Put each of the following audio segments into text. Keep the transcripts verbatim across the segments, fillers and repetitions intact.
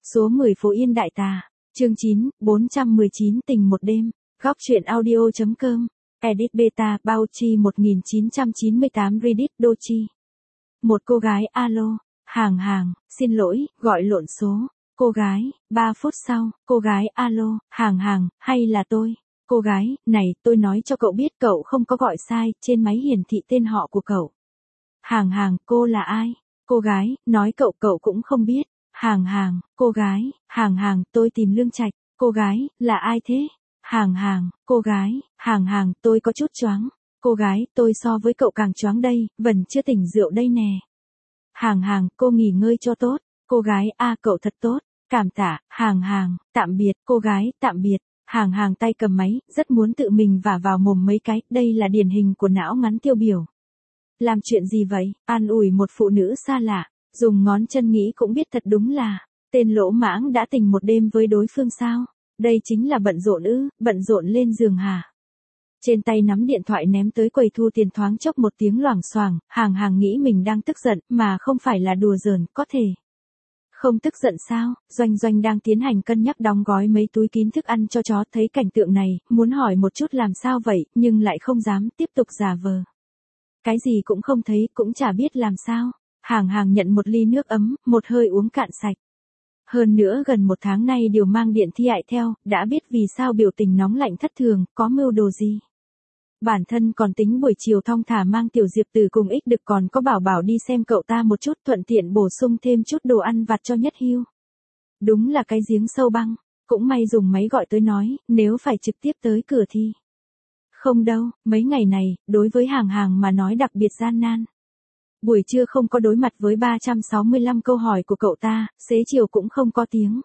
Số mười phố Yên Đại Tà, chương chín, bốn trăm mười chín tình một đêm, góc truyện audio.com, edit beta, bao chi một nghìn chín trăm chín mươi tám Reddit Dochi. Một cô gái alo, hàng hàng, xin lỗi, gọi lộn số. Cô gái, ba phút sau, cô gái alo, hàng hàng, hay là tôi? Cô gái, này, tôi nói cho cậu biết cậu không có gọi sai, trên máy hiển thị tên họ của cậu. Hàng hàng, cô là ai? Cô gái, nói cậu cậu cũng không biết. Hàng hàng, cô gái, hàng hàng, tôi tìm Lương Trạch. Cô gái, là ai thế? Hàng hàng, cô gái, hàng hàng, tôi có chút choáng. Cô gái, tôi so với cậu càng choáng đây, vẫn chưa tỉnh rượu đây nè. Hàng hàng, cô nghỉ ngơi cho tốt. Cô gái, a cậu thật tốt. Cảm tạ, hàng hàng, tạm biệt, cô gái, tạm biệt. Hàng hàng tay cầm máy, rất muốn tự mình vả vào mồm mấy cái, đây là điển hình của não ngắn tiêu biểu. Làm chuyện gì vậy? An ủi một phụ nữ xa lạ, dùng ngón chân nghĩ cũng biết thật đúng là, tên lỗ mãng đã tình một đêm với đối phương sao? Đây chính là bận rộn ư, bận rộn lên giường hả? Trên tay nắm điện thoại ném tới quầy thu tiền, thoáng chốc một tiếng loảng xoảng, hàng hàng nghĩ mình đang tức giận, mà không phải là đùa giỡn, có thể. Không tức giận sao? Doanh Doanh đang tiến hành cân nhắc đóng gói mấy túi kín thức ăn cho chó, thấy cảnh tượng này, muốn hỏi một chút làm sao vậy, nhưng lại không dám, tiếp tục giả vờ. Cái gì cũng không thấy, cũng chả biết làm sao. Hàng hàng nhận một ly nước ấm, một hơi uống cạn sạch. Hơn nữa gần một tháng nay đều mang điện thi ại theo, đã biết vì sao biểu tình nóng lạnh thất thường, có mưu đồ gì. Bản thân còn tính buổi chiều thong thả mang Tiểu Diệp Từ cùng ích đực, còn có bảo bảo đi xem cậu ta một chút, thuận tiện bổ sung thêm chút đồ ăn vặt cho Nhất Hưu. Đúng là cái giếng sâu băng, cũng may dùng máy gọi tới nói, nếu phải trực tiếp tới cửa thì. Không đâu, mấy ngày này, đối với hàng hàng mà nói đặc biệt gian nan. Buổi trưa không có đối mặt với ba trăm sáu mươi lăm câu hỏi của cậu ta, xế chiều cũng không có tiếng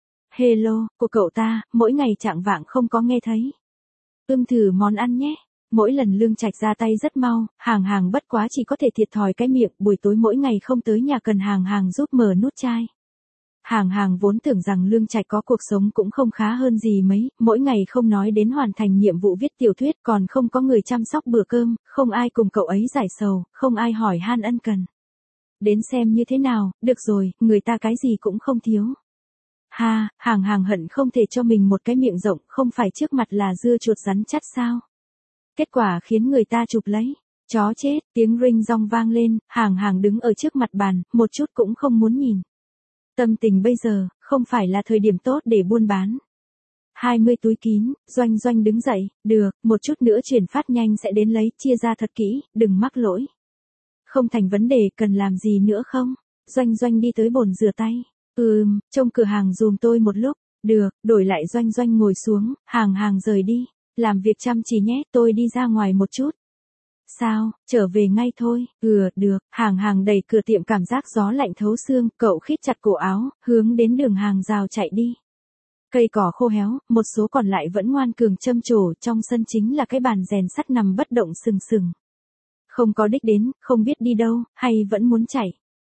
hello của cậu ta, mỗi ngày chạng vạng không có nghe thấy. Ưm thử món ăn nhé. Mỗi lần Lương Trạch ra tay rất mau, hàng hàng bất quá chỉ có thể thiệt thòi cái miệng, buổi tối mỗi ngày không tới nhà cần hàng hàng giúp mở nút chai. Hàng hàng vốn tưởng rằng Lương Trạch có cuộc sống cũng không khá hơn gì mấy, mỗi ngày không nói đến hoàn thành nhiệm vụ viết tiểu thuyết, còn không có người chăm sóc bữa cơm, không ai cùng cậu ấy giải sầu, không ai hỏi han ân cần. Đến xem như thế nào, được rồi, người ta cái gì cũng không thiếu. Ha, hàng hàng hận không thể cho mình một cái miệng rộng, không phải trước mặt là dưa chuột rắn chắc sao. Kết quả khiến người ta chụp lấy. Chó chết, tiếng ring rong vang lên, hàng hàng đứng ở trước mặt bàn, một chút cũng không muốn nhìn. Tâm tình bây giờ, không phải là thời điểm tốt để buôn bán. hai mươi túi kín, Doanh Doanh đứng dậy, được, một chút nữa chuyển phát nhanh sẽ đến lấy, chia ra thật kỹ, đừng mắc lỗi. Không thành vấn đề, cần làm gì nữa không? Doanh Doanh đi tới bồn rửa tay. Ừm, trông cửa hàng dùm tôi một lúc. Được, đổi lại Doanh Doanh ngồi xuống, hàng hàng rời đi. Làm việc chăm chỉ nhé, tôi đi ra ngoài một chút. Sao, trở về ngay thôi, ừ, được, hàng hàng đẩy cửa tiệm, cảm giác gió lạnh thấu xương, cậu khít chặt cổ áo, hướng đến đường hàng rào chạy đi. Cây cỏ khô héo, một số còn lại vẫn ngoan cường châm trổ, trong sân chính là cái bàn rèn sắt nằm bất động sừng sừng. Không có đích đến, không biết đi đâu, hay vẫn muốn chạy.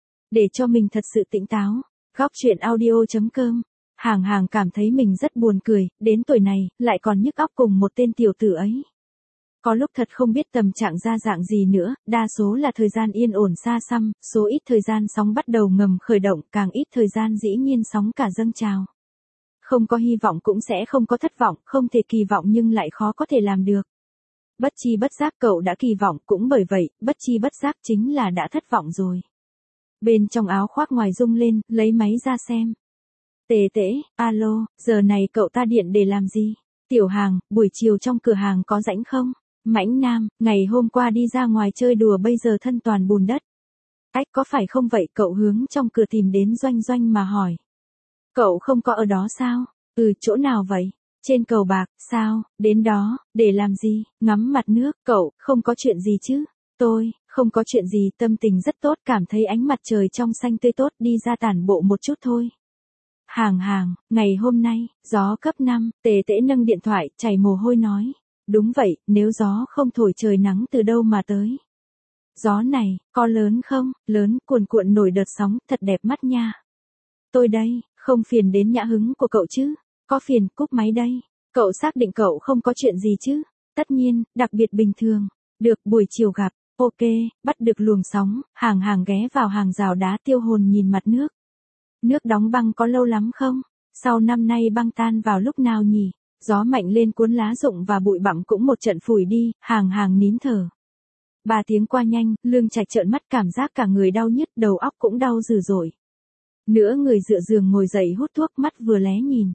Để cho mình thật sự tỉnh táo, góc truyện audio.com. Hàng hàng cảm thấy mình rất buồn cười, đến tuổi này, lại còn nhức óc cùng một tên tiểu tử ấy. Có lúc thật không biết tâm trạng ra dạng gì nữa, đa số là thời gian yên ổn xa xăm, số ít thời gian sóng bắt đầu ngầm khởi động, càng ít thời gian dĩ nhiên sóng cả dâng trào. Không có hy vọng cũng sẽ không có thất vọng, không thể kỳ vọng nhưng lại khó có thể làm được. Bất chi bất giác cậu đã kỳ vọng, cũng bởi vậy, bất chi bất giác chính là đã thất vọng rồi. Bên trong áo khoác ngoài rung lên, lấy máy ra xem. Tề tễ, alo, giờ này cậu ta điện để làm gì? Tiểu hàng, buổi chiều trong cửa hàng có rảnh không? Mãnh Nam, ngày hôm qua đi ra ngoài chơi đùa bây giờ thân toàn bùn đất. Ách, có phải không vậy? Cậu hướng trong cửa tìm đến Doanh Doanh mà hỏi. Cậu không có ở đó sao? Ừ, chỗ nào vậy? Trên cầu bạc, sao? Đến đó, để làm gì? Ngắm mặt nước, cậu, không có chuyện gì chứ? Tôi, không có chuyện gì, tâm tình rất tốt, cảm thấy ánh mặt trời trong xanh tươi tốt, đi ra tản bộ một chút thôi. Hàng hàng, ngày hôm nay, gió cấp năm, tề tễ nâng điện thoại, chảy mồ hôi nói. Đúng vậy, nếu gió không thổi trời nắng từ đâu mà tới. Gió này, có lớn không? Lớn, cuồn cuộn nổi đợt sóng, thật đẹp mắt nha. Tôi đây, không phiền đến nhã hứng của cậu chứ? Có phiền, cúp máy đây. Cậu xác định cậu không có chuyện gì chứ? Tất nhiên, đặc biệt bình thường. Được, buổi chiều gặp. Ok, bắt được luồng sóng, hàng hàng ghé vào hàng rào đá tiêu hồn nhìn mặt nước. Nước đóng băng có lâu lắm không? Sau năm nay băng tan vào lúc nào nhỉ? Gió mạnh lên cuốn lá rụng và bụi bặm cũng một trận phủi đi, hàng hàng nín thở. Ba tiếng qua nhanh, Lương Trạch trợn mắt cảm giác cả người đau nhức, đầu óc cũng đau dữ dội. Nửa người dựa giường ngồi dậy hút thuốc, mắt vừa lé nhìn.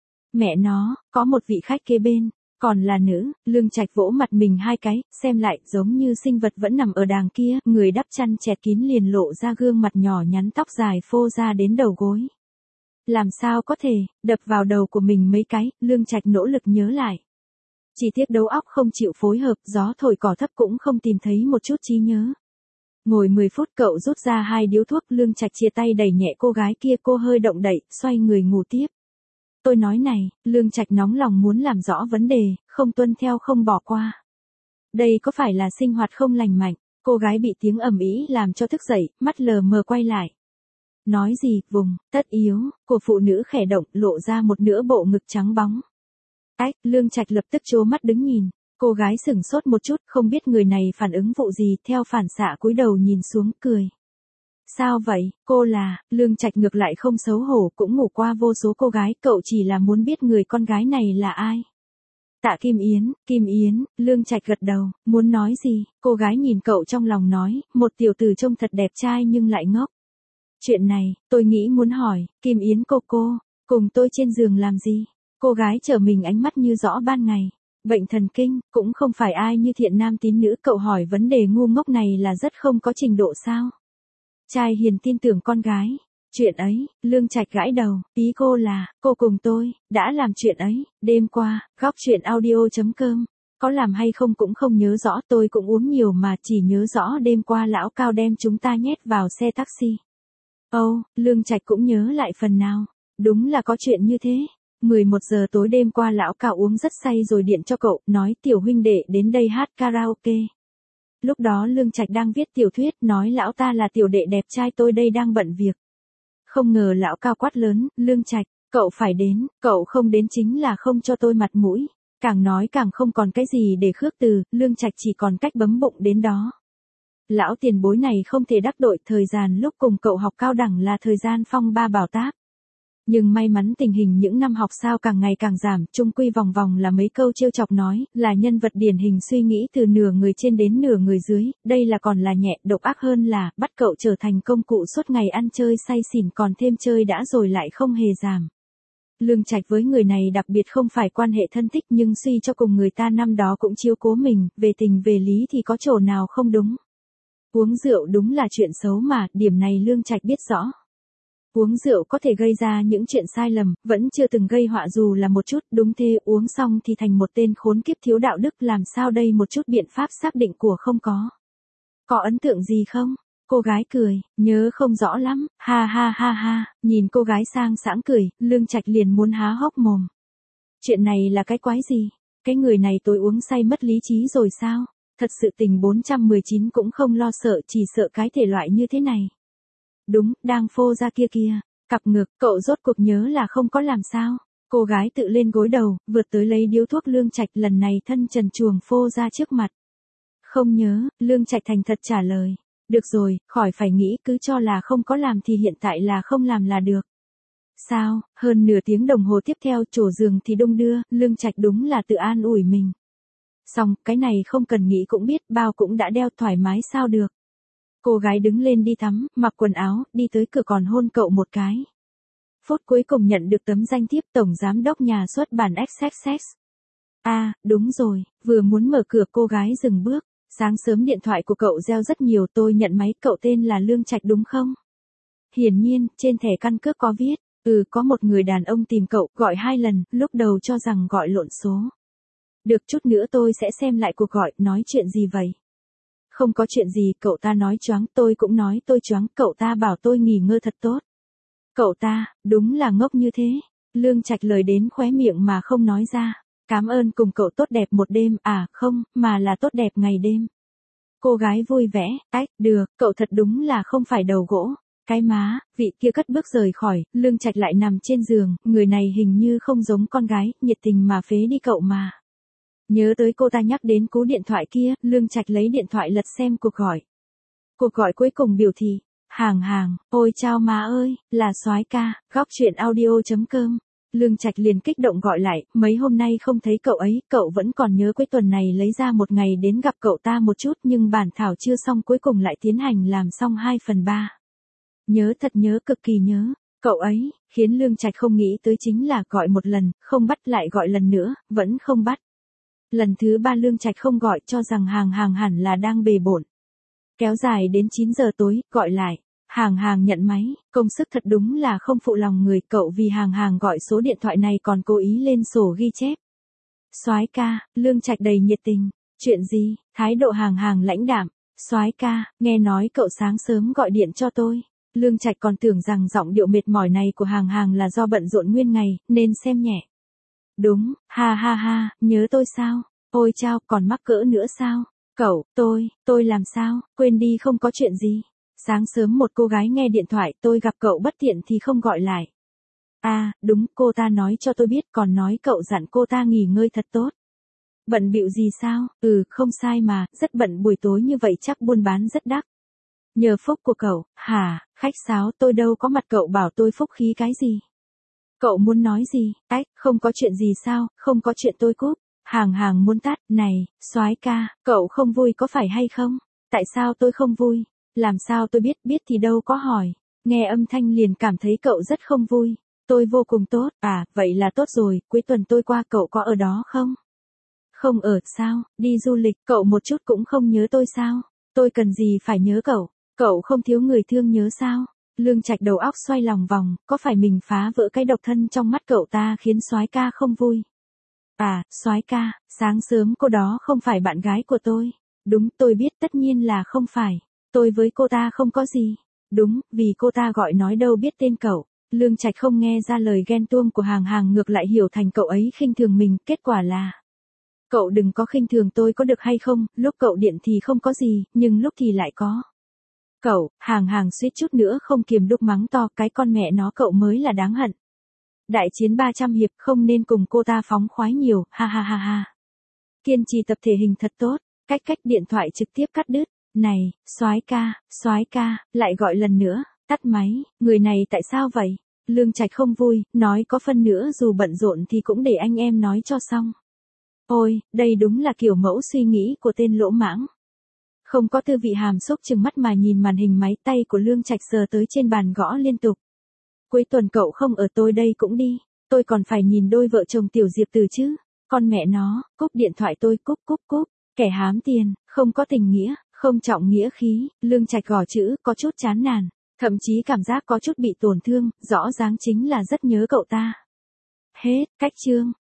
Mẹ nó, có một vị khách kế bên, còn là nữ. Lương Trạch vỗ mặt mình hai cái, xem lại giống như sinh vật vẫn nằm ở đàng kia, người đắp chăn chẹt kín liền lộ ra gương mặt nhỏ nhắn, tóc dài phô ra đến đầu gối. Làm sao có thể, đập vào đầu của mình mấy cái, Lương Trạch nỗ lực nhớ lại. Chỉ tiếc đầu óc không chịu phối hợp, gió thổi cỏ thấp cũng không tìm thấy một chút trí nhớ. Ngồi mười phút cậu rút ra hai điếu thuốc, Lương Trạch chia tay đẩy nhẹ cô gái kia, cô hơi động đậy, xoay người ngủ tiếp. Tôi nói này, Lương Trạch nóng lòng muốn làm rõ vấn đề, không tuân theo không bỏ qua. Đây có phải là sinh hoạt không lành mạnh? Cô gái bị tiếng ầm ĩ làm cho thức dậy, mắt lờ mờ quay lại. Nói gì, vùng, tất yếu, của phụ nữ khẽ động, lộ ra một nửa bộ ngực trắng bóng. Ách, Lương Trạch lập tức trố mắt đứng nhìn. Cô gái sửng sốt một chút, không biết người này phản ứng vụ gì, theo phản xạ cúi đầu nhìn xuống, cười. Sao vậy, cô là, Lương Trạch ngược lại không xấu hổ, cũng ngủ qua vô số cô gái, cậu chỉ là muốn biết người con gái này là ai. Tạ Kim Yến, Kim Yến, Lương Trạch gật đầu, muốn nói gì, cô gái nhìn cậu trong lòng nói, một tiểu tử trông thật đẹp trai nhưng lại ngốc. Chuyện này, tôi nghĩ muốn hỏi, Kim Yến cô cô, cùng tôi trên giường làm gì? Cô gái trở mình ánh mắt như rõ ban ngày. Bệnh thần kinh, cũng không phải ai như thiện nam tín nữ, cậu hỏi vấn đề ngu ngốc này là rất không có trình độ sao? Trai hiền tin tưởng con gái. Chuyện ấy, Lương Trạch gãi đầu, ý cô là, cô cùng tôi, đã làm chuyện ấy, đêm qua, góc chuyện audio.com. Có làm hay không cũng không nhớ rõ, tôi cũng uống nhiều mà chỉ nhớ rõ đêm qua lão Cao đem chúng ta nhét vào xe taxi. Ồ, oh, Lương Trạch cũng nhớ lại phần nào. Đúng là có chuyện như thế. mười một giờ tối đêm qua lão Cao uống rất say rồi điện cho cậu, nói tiểu huynh đệ đến đây hát karaoke. Lúc đó Lương Trạch đang viết tiểu thuyết, nói lão ta là tiểu đệ đẹp trai, tôi đây đang bận việc. Không ngờ lão Cao quát lớn, Lương Trạch, cậu phải đến, cậu không đến chính là không cho tôi mặt mũi. Càng nói càng không còn cái gì để khước từ, Lương Trạch chỉ còn cách bấm bụng đến đó. Lão tiền bối này không thể đắc tội, thời gian lúc cùng cậu học cao đẳng là thời gian phong ba bảo táp. Nhưng may mắn tình hình những năm học sao càng ngày càng giảm, chung quy vòng vòng là mấy câu trêu chọc nói, là nhân vật điển hình suy nghĩ từ nửa người trên đến nửa người dưới, đây là còn là nhẹ, độc ác hơn là, bắt cậu trở thành công cụ suốt ngày ăn chơi say xỉn, còn thêm chơi đã rồi lại không hề giảm. Lương Trạch với người này đặc biệt không phải quan hệ thân thích, nhưng suy cho cùng người ta năm đó cũng chiếu cố mình, về tình về lý thì có chỗ nào không đúng. Uống rượu đúng là chuyện xấu mà, điểm này Lương Trạch biết rõ. Uống rượu có thể gây ra những chuyện sai lầm, vẫn chưa từng gây họa dù là một chút, đúng thế, uống xong thì thành một tên khốn kiếp thiếu đạo đức, làm sao đây, một chút biện pháp xác định của không có. Có ấn tượng gì không? Cô gái cười, nhớ không rõ lắm, ha ha ha ha, nhìn cô gái sang sảng cười, Lương Trạch liền muốn há hốc mồm. Chuyện này là cái quái gì? Cái người này tôi uống say mất lý trí rồi sao? Thật sự tình bốn trăm mười chín cũng không lo sợ, chỉ sợ cái thể loại như thế này. Đúng, đang phô ra kia kia, cặp ngực, cậu rốt cuộc nhớ là không có làm sao. Cô gái tự lên gối đầu, vượt tới lấy điếu thuốc, Lương Trạch lần này thân trần truồng phô ra trước mặt. Không nhớ, Lương Trạch thành thật trả lời. Được rồi, khỏi phải nghĩ, cứ cho là không có làm thì hiện tại là không làm là được. Sao, hơn nửa tiếng đồng hồ tiếp theo trổ giường thì đung đưa, Lương Trạch đúng là tự an ủi mình. Xong, cái này không cần nghĩ cũng biết, bao cũng đã đeo, thoải mái sao được. Cô gái đứng lên đi tắm, mặc quần áo, đi tới cửa còn hôn cậu một cái. Phút cuối cùng nhận được tấm danh thiếp Tổng Giám đốc Nhà xuất bản ích ích ích. À, đúng rồi, vừa muốn mở cửa cô gái dừng bước. Sáng sớm điện thoại của cậu reo rất nhiều, tôi nhận máy, cậu tên là Lương Trạch đúng không? Hiển nhiên, trên thẻ căn cước có viết, ừ, có một người đàn ông tìm cậu, gọi hai lần, lúc đầu cho rằng gọi lộn số. Được, chút nữa tôi sẽ xem lại cuộc gọi, nói chuyện gì vậy? Không có chuyện gì, cậu ta nói choáng, tôi cũng nói tôi choáng, cậu ta bảo tôi nghỉ ngơi thật tốt. Cậu ta, đúng là ngốc như thế. Lương Trạch lời đến khóe miệng mà không nói ra. Cảm ơn, cùng cậu tốt đẹp một đêm, à không, mà là tốt đẹp ngày đêm. Cô gái vui vẻ, ách, được, cậu thật đúng là không phải đầu gỗ. Cái má, vị kia cất bước rời khỏi, Lương Trạch lại nằm trên giường, người này hình như không giống con gái, nhiệt tình mà phế đi cậu mà. Nhớ tới cô ta nhắc đến cú điện thoại kia, Lương Trạch lấy điện thoại lật xem cuộc gọi. Cuộc gọi cuối cùng biểu thị, Hàng hàng, ôi chao má ơi, là soái ca, góc truyện audio.com. Lương Trạch liền kích động gọi lại, mấy hôm nay không thấy cậu ấy, cậu vẫn còn nhớ cuối tuần này lấy ra một ngày đến gặp cậu ta một chút nhưng bản thảo chưa xong cuối cùng lại tiến hành làm xong hai phần ba. Nhớ thật nhớ cực kỳ nhớ, cậu ấy, khiến Lương Trạch không nghĩ tới chính là gọi một lần, không bắt lại gọi lần nữa, vẫn không bắt. Lần thứ ba Lương Trạch không gọi cho rằng hàng hàng hẳn là đang bề bộn. Kéo dài đến chín giờ tối, gọi lại. Hàng hàng nhận máy, công sức thật đúng là không phụ lòng người, cậu vì hàng hàng gọi số điện thoại này còn cố ý lên sổ ghi chép. Soái ca, Lương Trạch đầy nhiệt tình. Chuyện gì? Thái độ hàng hàng lãnh đạm. Soái ca, nghe nói cậu sáng sớm gọi điện cho tôi. Lương Trạch còn tưởng rằng giọng điệu mệt mỏi này của hàng hàng là do bận rộn nguyên ngày, nên xem nhẹ. Đúng, ha ha ha, nhớ tôi sao? Ôi chao, còn mắc cỡ nữa sao? Cậu, tôi, tôi làm sao, quên đi không có chuyện gì. Sáng sớm một cô gái nghe điện thoại, tôi gặp cậu bất tiện thì không gọi lại. À, đúng, cô ta nói cho tôi biết, còn nói cậu dặn cô ta nghỉ ngơi thật tốt. Bận bịu gì sao? Ừ, không sai mà, rất bận, buổi tối như vậy chắc buôn bán rất đắt. Nhờ phúc của cậu, hả, khách sáo, tôi đâu có mặt cậu bảo tôi phúc khí cái gì. Cậu muốn nói gì? Ách, không có chuyện gì sao, không có chuyện tôi cúp. Hàng hàng muốn tắt, này, soái ca, cậu không vui có phải hay không? Tại sao tôi không vui? Làm sao tôi biết, biết thì đâu có hỏi. Nghe âm thanh liền cảm thấy cậu rất không vui. Tôi vô cùng tốt, à, vậy là tốt rồi, cuối tuần tôi qua cậu có ở đó không? Không ở, sao, đi du lịch, cậu một chút cũng không nhớ tôi sao? Tôi cần gì phải nhớ cậu, cậu không thiếu người thương nhớ sao? Lương Trạch đầu óc xoay lòng vòng, có phải mình phá vỡ cái độc thân trong mắt cậu ta khiến soái ca không vui? À, soái ca, sáng sớm cô đó không phải bạn gái của tôi. Đúng, tôi biết tất nhiên là không phải. Tôi với cô ta không có gì. Đúng, vì cô ta gọi nói đâu biết tên cậu. Lương Trạch không nghe ra lời ghen tuông của hàng hàng, ngược lại hiểu thành cậu ấy khinh thường mình, kết quả là. Cậu đừng có khinh thường tôi có được hay không, lúc cậu điện thì không có gì, nhưng lúc thì lại có. Cậu, hàng hàng suýt chút nữa không kiềm đúc mắng to, cái con mẹ nó cậu mới là đáng hận. Đại chiến ba trăm hiệp không nên cùng cô ta phóng khoái nhiều, ha ha ha ha. Kiên trì tập thể hình thật tốt, cách cách điện thoại trực tiếp cắt đứt. Này, soái ca, soái ca, lại gọi lần nữa, tắt máy, người này tại sao vậy? Lương Trạch không vui, nói có phân nữa dù bận rộn thì cũng để anh em nói cho xong. Ôi, đây đúng là kiểu mẫu suy nghĩ của tên lỗ mãng. Không có tư vị hàm xúc chừng mắt mà nhìn màn hình máy, tay của Lương Trạch sờ tới trên bàn gõ liên tục. Cuối tuần cậu không ở tôi đây cũng đi, tôi còn phải nhìn đôi vợ chồng Tiểu Diệp Từ chứ. Con mẹ nó, cúp điện thoại tôi, cúp cúp cúp, kẻ hám tiền, không có tình nghĩa, không trọng nghĩa khí. Lương Trạch gõ chữ có chút chán nản, thậm chí cảm giác có chút bị tổn thương, rõ ràng chính là rất nhớ cậu ta. Hết, cách chương.